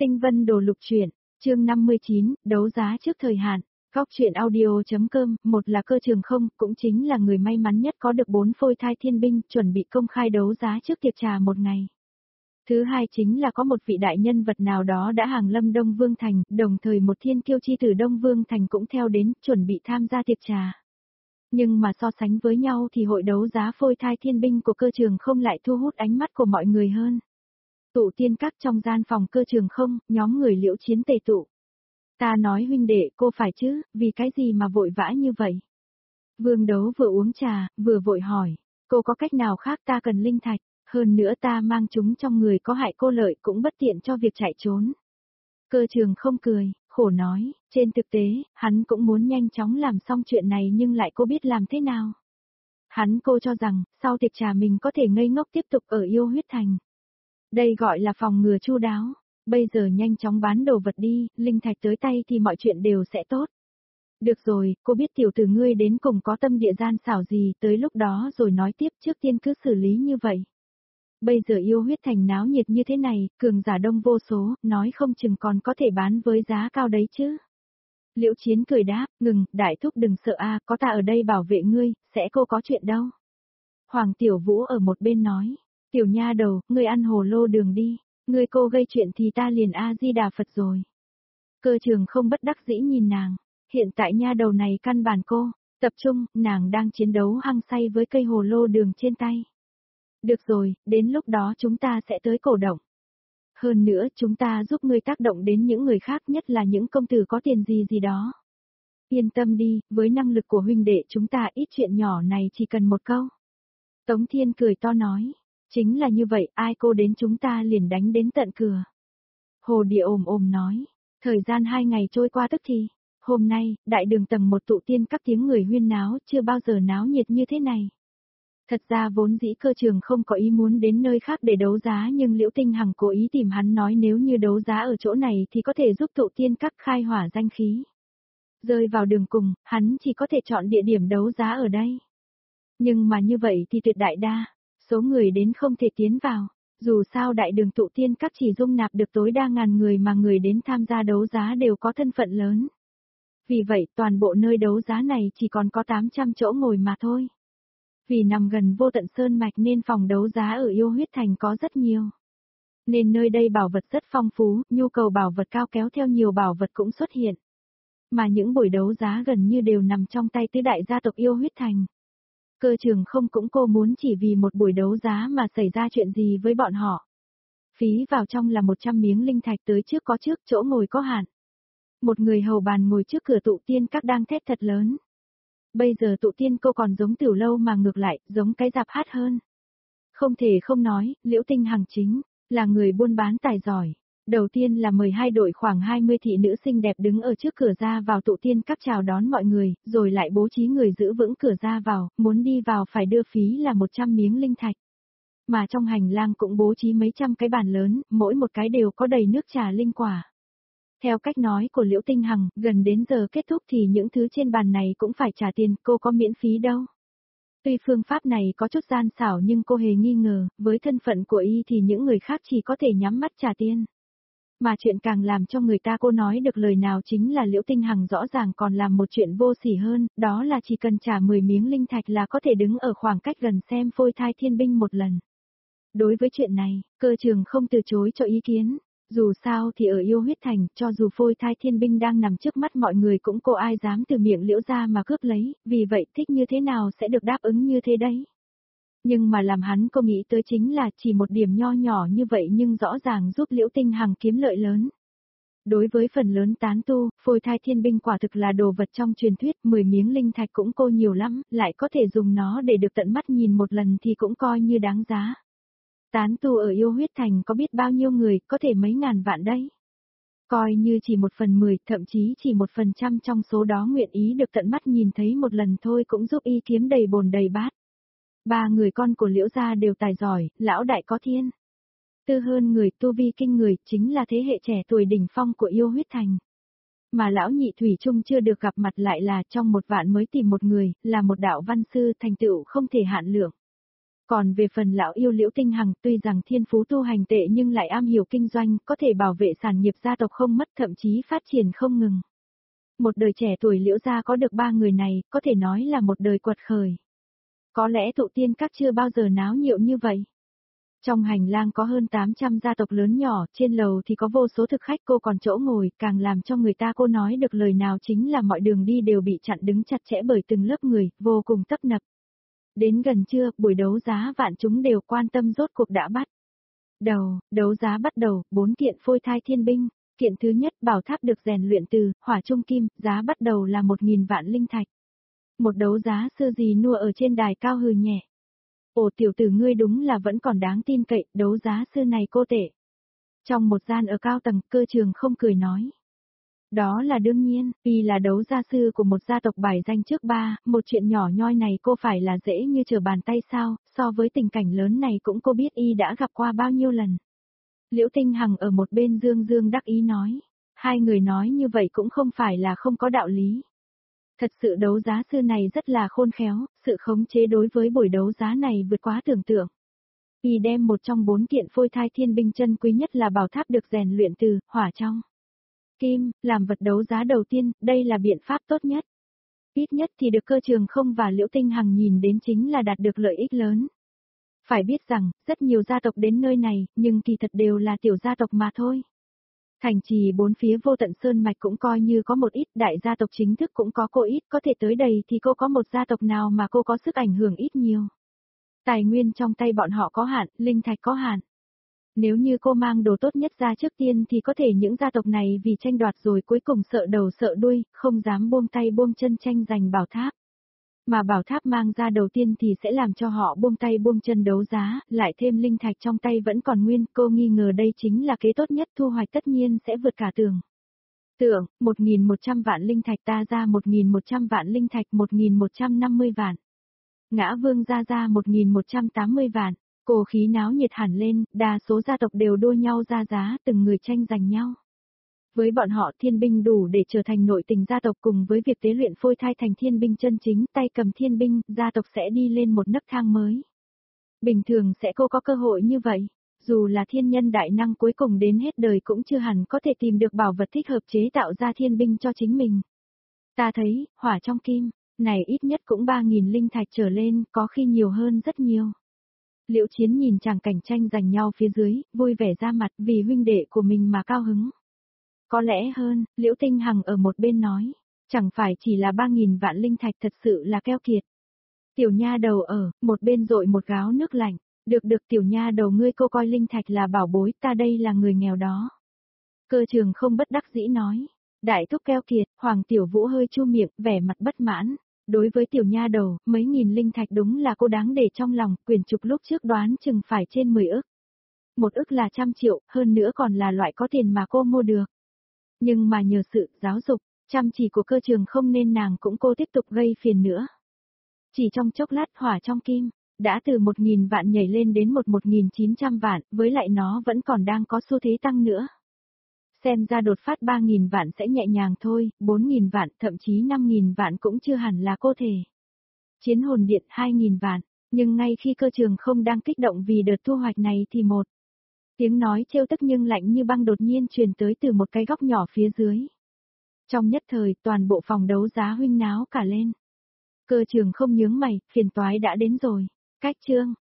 Tinh Vân Đồ Lục Truyện, chương 59, đấu giá trước thời hạn. Góc truyện audio.com, một là Cơ Trường Không, cũng chính là người may mắn nhất có được 4 phôi thai thiên binh, chuẩn bị công khai đấu giá trước tiệc trà một ngày. Thứ hai chính là có một vị đại nhân vật nào đó đã hàng lâm Đông Vương Thành, đồng thời một thiên kiêu chi tử Đông Vương Thành cũng theo đến, chuẩn bị tham gia tiệc trà. Nhưng mà so sánh với nhau thì hội đấu giá phôi thai thiên binh của Cơ Trường Không lại thu hút ánh mắt của mọi người hơn. Tụ tiên các trong gian phòng Cơ Trường Không, nhóm người Liễu Chiến tề tụ. Ta nói huynh đệ, cô phải chứ, vì cái gì mà vội vã như vậy? Vương Đấu vừa uống trà, vừa vội hỏi, cô có cách nào khác, ta cần linh thạch, hơn nữa ta mang chúng trong người có hại cô lợi cũng bất tiện cho việc chạy trốn. Cơ Trường Không cười, khổ nói, trên thực tế, hắn cũng muốn nhanh chóng làm xong chuyện này nhưng lại cô biết làm thế nào. Cô cho rằng, sau tiệc trà mình có thể ngây ngốc tiếp tục ở Yêu Huyết Thành. Đây gọi là phòng ngừa chu đáo. Bây giờ nhanh chóng bán đồ vật đi, linh thạch tới tay thì mọi chuyện đều sẽ tốt. Được rồi, cô biết tiểu tử ngươi đến cùng có tâm địa gian xảo gì, tới lúc đó rồi nói tiếp, trước tiên cứ xử lý như vậy. Bây giờ Yêu Huyết Thành náo nhiệt như thế này, cường giả đông vô số, nói không chừng còn có thể bán với giá cao đấy chứ. Liễu Chiến cười đáp, ngừng, đại thúc đừng sợ a, có ta ở đây bảo vệ ngươi, sẽ cô có chuyện đâu. Hoàng Tiểu Vũ ở một bên nói, tiểu nha đầu, ngươi ăn hồ lô đường đi. Ngươi cô gây chuyện thì ta liền A-di-đà Phật rồi. Cơ Trường Không bất đắc dĩ nhìn nàng. Hiện tại nha đầu này căn bản cô, tập trung, nàng đang chiến đấu hăng say với cây hồ lô đường trên tay. Được rồi, đến lúc đó chúng ta sẽ tới cổ động. Hơn nữa chúng ta giúp ngươi tác động đến những người khác, nhất là những công tử có tiền gì đó. Yên tâm đi, với năng lực của huynh đệ chúng ta ít chuyện nhỏ này chỉ cần một câu. Tống Thiên cười to nói. Chính là như vậy, ai cô đến chúng ta liền đánh đến tận cửa. Hồ Địa ồm nói, thời gian 2 ngày trôi qua tức thì, hôm nay, đại đường tầng 1 tụ tiên các tiếng người huyên náo, chưa bao giờ náo nhiệt như thế này. Thật ra vốn dĩ Cơ Trường Không có ý muốn đến nơi khác để đấu giá, nhưng Liễu Tinh Hằng cố ý tìm hắn nói nếu như đấu giá ở chỗ này thì có thể giúp tụ tiên các khai hỏa danh khí. Rơi vào đường cùng, hắn chỉ có thể chọn địa điểm đấu giá ở đây. Nhưng mà như vậy thì tuyệt đại đa số người đến không thể tiến vào, dù sao đại đường tụ tiên các chỉ dung nạp được tối đa 1000 người mà người đến tham gia đấu giá đều có thân phận lớn. Vì vậy toàn bộ nơi đấu giá này chỉ còn có 800 chỗ ngồi mà thôi. Vì nằm gần Vô Tận Sơn Mạch nên phòng đấu giá ở Yêu Huyết Thành có rất nhiều. Nên nơi đây bảo vật rất phong phú, nhu cầu bảo vật cao kéo theo nhiều bảo vật cũng xuất hiện. Mà những buổi đấu giá gần như đều nằm trong tay tứ đại gia tộc Yêu Huyết Thành. Cơ Trường Không cũng cô muốn chỉ vì một buổi đấu giá mà xảy ra chuyện gì với bọn họ. Phí vào trong là 100 miếng linh thạch, tới trước có trước, chỗ ngồi có hạn. Một người hầu bàn ngồi trước cửa tụ tiên các đang thét thật lớn. Bây giờ tụ tiên cô còn giống tiểu lâu mà ngược lại, giống cái dạp hát hơn. Không thể không nói, Liễu Tinh Hằng chính là người buôn bán tài giỏi. Đầu tiên là mời 2 đội khoảng 20 thị nữ xinh đẹp đứng ở trước cửa ra vào tụ tiên các chào đón mọi người, rồi lại bố trí người giữ vững cửa ra vào, muốn đi vào phải đưa phí là 100 miếng linh thạch. Mà trong hành lang cũng bố trí mấy trăm cái bàn lớn, mỗi một cái đều có đầy nước trà linh quả. Theo cách nói của Liễu Tinh Hằng, gần đến giờ kết thúc thì những thứ trên bàn này cũng phải trả tiền, cô có miễn phí đâu. Tuy phương pháp này có chút gian xảo nhưng cô hề nghi ngờ, với thân phận của y thì những người khác chỉ có thể nhắm mắt trả tiền. Mà chuyện càng làm cho người ta cô nói được lời nào chính là Liễu Tinh Hằng rõ ràng còn làm một chuyện vô sỉ hơn, đó là chỉ cần trả 10 miếng linh thạch là có thể đứng ở khoảng cách gần xem phôi thai thiên binh một lần. Đối với chuyện này, Cơ Trường Không từ chối cho ý kiến. Dù sao thì ở Yêu Huyết Thành, cho dù phôi thai thiên binh đang nằm trước mắt mọi người cũng cô ai dám từ miệng Liễu ra mà cướp lấy, vì vậy thích như thế nào sẽ được đáp ứng như thế đấy. Nhưng mà làm cô nghĩ tới chính là chỉ một điểm nho nhỏ như vậy nhưng rõ ràng giúp Liễu Tinh Hằng kiếm lợi lớn. Đối với phần lớn tán tu, phôi thai thiên binh quả thực là đồ vật trong truyền thuyết, 10 miếng linh thạch cũng cô nhiều lắm, lại có thể dùng nó để được tận mắt nhìn một lần thì cũng coi như đáng giá. Tán tu ở Yêu Huyết Thành có biết bao nhiêu người, có thể mấy ngàn vạn đấy. Coi như chỉ 1/10, thậm chí chỉ 1% trong số đó nguyện ý được tận mắt nhìn thấy một lần thôi cũng giúp y kiếm đầy bồn đầy bát. 3 người con của Liễu gia đều tài giỏi, lão đại có thiên tư hơn người, tu vi kinh người, chính là thế hệ trẻ tuổi đỉnh phong của Yêu Huyết Thành. Mà lão nhị thủy chung chưa được gặp mặt lại là trong 1 vạn mới tìm một người, là một đạo văn sư, thành tựu không thể hạn lượng. Còn về phần lão yêu Liễu Tinh Hằng, tuy rằng thiên phú tu hành tệ nhưng lại am hiểu kinh doanh, có thể bảo vệ sản nghiệp gia tộc không mất, thậm chí phát triển không ngừng. Một đời trẻ tuổi Liễu gia có được 3 người này, có thể nói là một đời quật khởi. Có lẽ tụ tiên các chưa bao giờ náo nhiệt như vậy. Trong hành lang có hơn 800 gia tộc lớn nhỏ, trên lầu thì có vô số thực khách, cô còn chỗ ngồi, càng làm cho người ta cô nói được lời nào chính là mọi đường đi đều bị chặn đứng chặt chẽ bởi từng lớp người, vô cùng tấp nập. Đến gần trưa, buổi đấu giá vạn chúng đều quan tâm rốt cuộc đã bắt đấu giá bắt đầu, 4 kiện phôi thai thiên binh, kiện thứ nhất bảo tháp được rèn luyện từ hỏa trung kim, giá bắt đầu là 1.000 vạn linh thạch. Một đấu giá sư gì nua ở trên đài cao hừ nhẹ. Ồ tiểu tử ngươi đúng là vẫn còn đáng tin cậy, đấu giá sư này cô tệ. Trong một gian ở cao tầng, Cơ Trường không cười nói. Đó là đương nhiên, y là đấu gia sư của một gia tộc bài danh trước ba, một chuyện nhỏ nhoi này cô phải là dễ như trở bàn tay sao, so với tình cảnh lớn này cũng cô biết y đã gặp qua bao nhiêu lần. Liễu Tinh Hằng ở một bên dương dương đắc ý nói. Hai người nói như vậy cũng không phải là không có đạo lý. Thật sự đấu giá sư này rất là khôn khéo, sự khống chế đối với buổi đấu giá này vượt quá tưởng tượng. Y đem một trong 4 kiện phôi thai thiên binh chân quý nhất là bảo tháp được rèn luyện từ hỏa trong kim, làm vật đấu giá đầu tiên, đây là biện pháp tốt nhất. Ít nhất thì được Cơ Trường không và Liễu Tinh Hằng nhìn đến chính là đạt được lợi ích lớn. Phải biết rằng, rất nhiều gia tộc đến nơi này, nhưng kỳ thật đều là tiểu gia tộc mà thôi. Thành trì bốn phía Vô Tận Sơn Mạch cũng coi như có một ít, đại gia tộc chính thức cũng có cô ít, có thể tới đây thì cô có một gia tộc nào mà cô có sức ảnh hưởng ít nhiều. Tài nguyên trong tay bọn họ có hạn, linh thạch có hạn. Nếu như cô mang đồ tốt nhất ra trước tiên thì có thể những gia tộc này vì tranh đoạt rồi cuối cùng sợ đầu sợ đuôi, không dám buông tay buông chân tranh giành bảo tháp. Mà bảo tháp mang ra đầu tiên thì sẽ làm cho họ buông tay buông chân đấu giá, lại thêm linh thạch trong tay vẫn còn nguyên, cô nghi ngờ đây chính là kế tốt nhất, thu hoạch tất nhiên sẽ vượt cả tưởng. 1.100 vạn linh thạch, ta ra 1.100 vạn linh thạch, 1.150 vạn. Ngã Vương ra 1.180 vạn. Cổ khí náo nhiệt hẳn lên, đa số gia tộc đều đua nhau ra giá, từng người tranh giành nhau. Với bọn họ thiên binh đủ để trở thành nội tình gia tộc, cùng với việc tế luyện phôi thai thành thiên binh chân chính, tay cầm thiên binh, gia tộc sẽ đi lên một nấc thang mới. Bình thường sẽ cô có cơ hội như vậy, dù là thiên nhân đại năng cuối cùng đến hết đời cũng chưa hẳn có thể tìm được bảo vật thích hợp chế tạo ra thiên binh cho chính mình. Ta thấy, hỏa trong kim, này ít nhất cũng 3.000 linh thạch trở lên, có khi nhiều hơn rất nhiều. Liễu Chiến nhìn chàng cảnh tranh giành nhau phía dưới, vui vẻ ra mặt vì huynh đệ của mình mà cao hứng. Có lẽ hơn, Liễu Tinh Hằng ở một bên nói, chẳng phải chỉ là 3.000 vạn linh thạch, thật sự là keo kiệt. Tiểu nha đầu ở, một bên dội một gáo nước lạnh, được tiểu nha đầu ngươi, cô coi linh thạch là bảo bối, ta đây là người nghèo đó. Cơ Trường không bất đắc dĩ nói, đại thúc keo kiệt, Hoàng Tiểu Vũ hơi chu miệng, vẻ mặt bất mãn. Đối với tiểu nha đầu, mấy nghìn linh thạch đúng là cô đáng để trong lòng, quyển trục lúc trước đoán chừng phải trên 10 ức. 1 ức là 100 triệu, hơn nữa còn là loại có tiền mà cô mua được. Nhưng mà nhờ sự giáo dục, chăm chỉ của Cơ Trường không nên nàng cũng cô tiếp tục gây phiền nữa. Chỉ trong chốc lát hỏa trong kim, đã từ 1.000 vạn nhảy lên đến 1.900 vạn, với lại nó vẫn còn đang có xu thế tăng nữa. Xem ra đột phát 3.000 vạn sẽ nhẹ nhàng thôi, 4.000 vạn, thậm chí 5.000 vạn cũng chưa hẳn là cô thể. Chiến hồn điện 2.000 vạn, nhưng ngay khi Cơ Trường không đang kích động vì đợt thu hoạch này thì một tiếng nói trêu tức nhưng lạnh như băng đột nhiên truyền tới từ một cái góc nhỏ phía dưới. Trong nhất thời, toàn bộ phòng đấu giá huynh náo cả lên. Cơ Trường không nhướng mày, phiền toái đã đến rồi. Cách chương